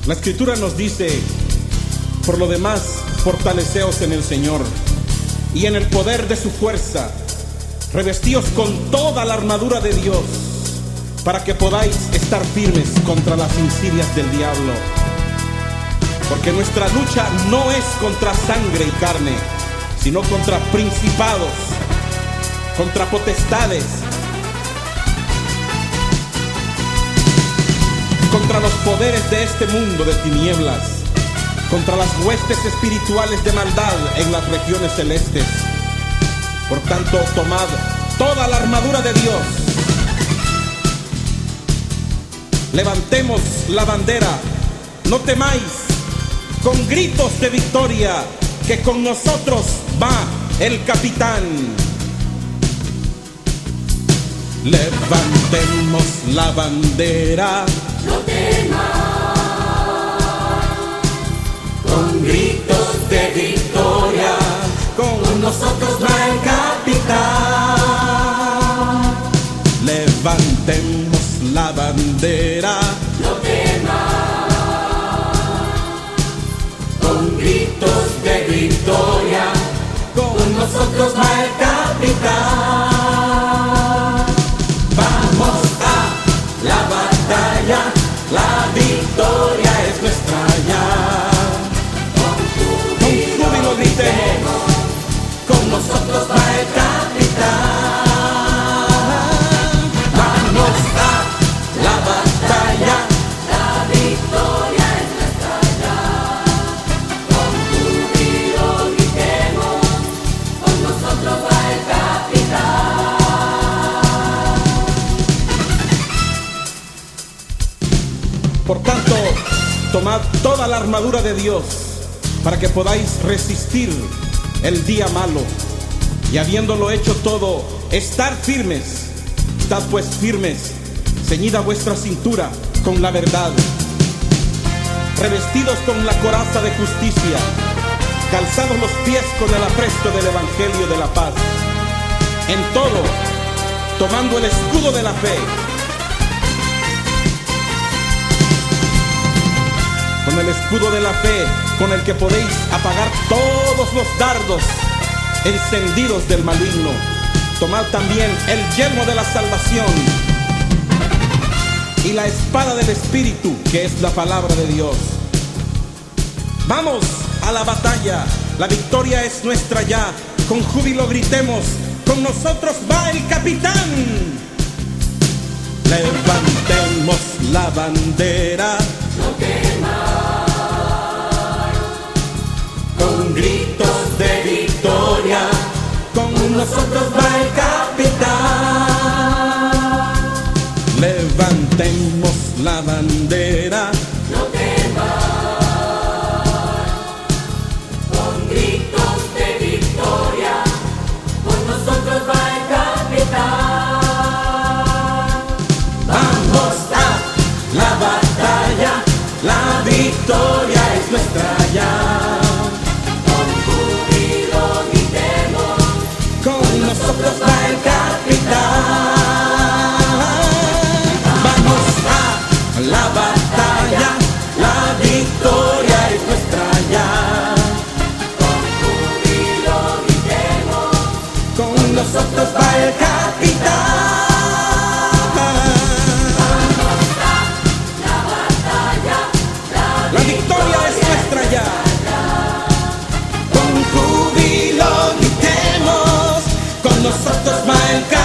La Escritura nos dice: por lo demás, fortaleceos en el Señor y en el poder de su fuerza, revestíos con toda la armadura de Dios, para que podáis estar firmes contra las insidias del diablo. Porque nuestra lucha no es contra sangre y carne, sino contra principados, contra potestades, contra los poderes de este mundo de tinieblas, contra las huestes espirituales de maldad en las regiones celestes. Por tanto, tomad toda la armadura de Dios. Levantemos la bandera, no temáis, con gritos de victoria, que con nosotros va el capitán. Levantemos la bandera, no temas, con gritos de victoria, con nosotros va el capitán. Levantemos la bandera, no temas, con gritos de victoria, con nosotros va el capitán. Vamos a la batalla, la victoria es nuestra ya. Con júbilo gritemos, con nosotros va el capitán. Vamos a la batalla, la victoria es nuestra ya. Con júbilo gritemos, con nosotros va el capitán. Por tanto, tomad toda la armadura de Dios para que podáis resistir el día malo, y habiéndolo hecho todo, estar firmes. Estad pues firmes, ceñida vuestra cintura con la verdad, revestidos con la coraza de justicia, calzados los pies con el apresto del evangelio de la paz. En todo, tomando el escudo de la fe, con el escudo de la fe, con el que podéis apagar todos los dardos encendidos del maligno. Tomad también el yelmo de la salvación y la espada del Espíritu, que es la palabra de Dios. Vamos a la batalla, la victoria es nuestra ya. Con júbilo gritemos, con nosotros va el capitán. Levantemos la bandera, No temas, con gritos de victoria, con nosotros va el capitán. Levantemos la bandera, no temas, con gritos de victoria, con nosotros va el capitán. vamos a la batalla, la victoria es nuestra ya. Con júbilo gritemos, Con nosotros va el capitán. Vamos a la batalla, la victoria es nuestra ya. con júbilo gritemos, Con nosotros va el capitán. la batalla, La victoria es nuestra ya. Con júbilo gritemos, con nosotros va el capitán.